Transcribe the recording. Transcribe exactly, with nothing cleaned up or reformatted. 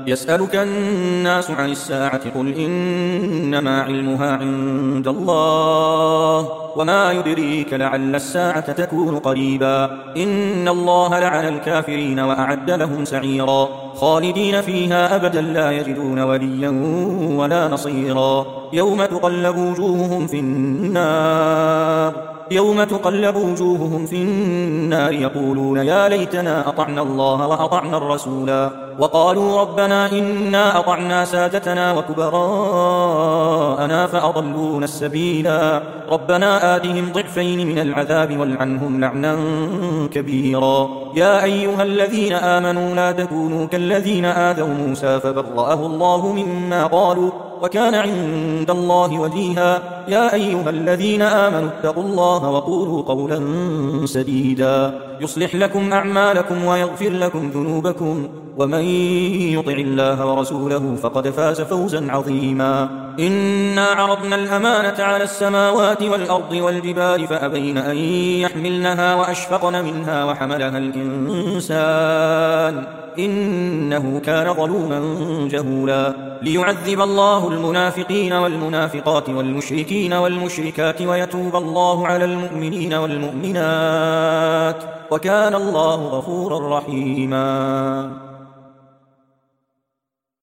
يسألك الناس عن الساعة قل إنما علمها عند الله وما يدريك لعل الساعة تكون قريبا إن الله لعن الكافرين وأعد لهم سعيرا خالدين فيها أبدا لا يجدون وليا ولا نصيرا يوم تقلب وجوههم في النار يوم تقلب وجوههم في النار يقولون يا ليتنا أطعنا الله وأطعنا الرسولا وقالوا ربنا إنا أطعنا سادتنا وكبراءنا فأضلونا السبيلا ربنا آتهم ضعفين من العذاب والعنهم لعنا كبيرا يا أيها الذين آمنوا لا تكونوا كالذين آذوا موسى فبرأه الله مما قالوا وكان عند الله وجيها يا أيها الذين آمنوا اتقوا الله وقولوا قولا سديدا يصلح لكم أعمالكم ويغفر لكم ذنوبكم ومن يطع الله ورسوله فقد فاز فوزا عظيما إنا عرضنا الأمانة على السماوات والأرض والجبال فأبين أن يحملنها وأشفقن منها وحملها الإنسان إنه كان ظلوما جهولا ليعذب الله المنافقين والمنافقات والمشركين والمشركات ويتوب الله على المؤمنين والمؤمنات وكان الله غفورا رحيما